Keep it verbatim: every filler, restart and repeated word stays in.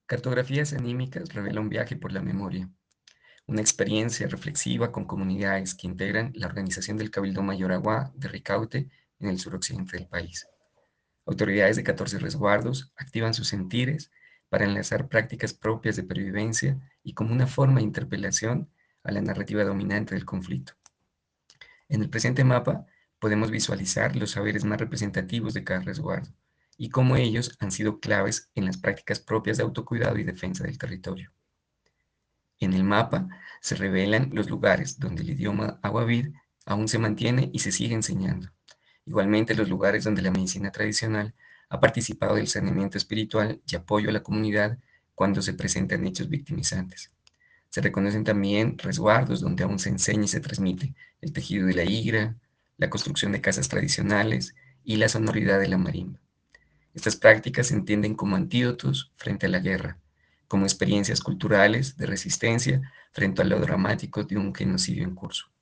Cartografías anímicas revela un viaje por la memoria, una experiencia reflexiva con comunidades que integran la organización del Cabildo Mayor Aguá de Ricaute en el suroccidente del país. Autoridades de catorce resguardos activan sus sentires para enlazar prácticas propias de pervivencia y como una forma de interpelación a la narrativa dominante del conflicto. En el presente mapa podemos visualizar los saberes más representativos de cada resguardo y cómo ellos han sido claves en las prácticas propias de autocuidado y defensa del territorio. En el mapa se revelan los lugares donde el idioma aguavir aún se mantiene y se sigue enseñando. Igualmente los lugares donde la medicina tradicional ha participado del saneamiento espiritual y apoyo a la comunidad cuando se presentan hechos victimizantes. Se reconocen también resguardos donde aún se enseña y se transmite el tejido de la higra, la construcción de casas tradicionales y la sonoridad de la marimba. Estas prácticas se entienden como antídotos frente a la guerra, como experiencias culturales de resistencia frente a lo dramático de un genocidio en curso.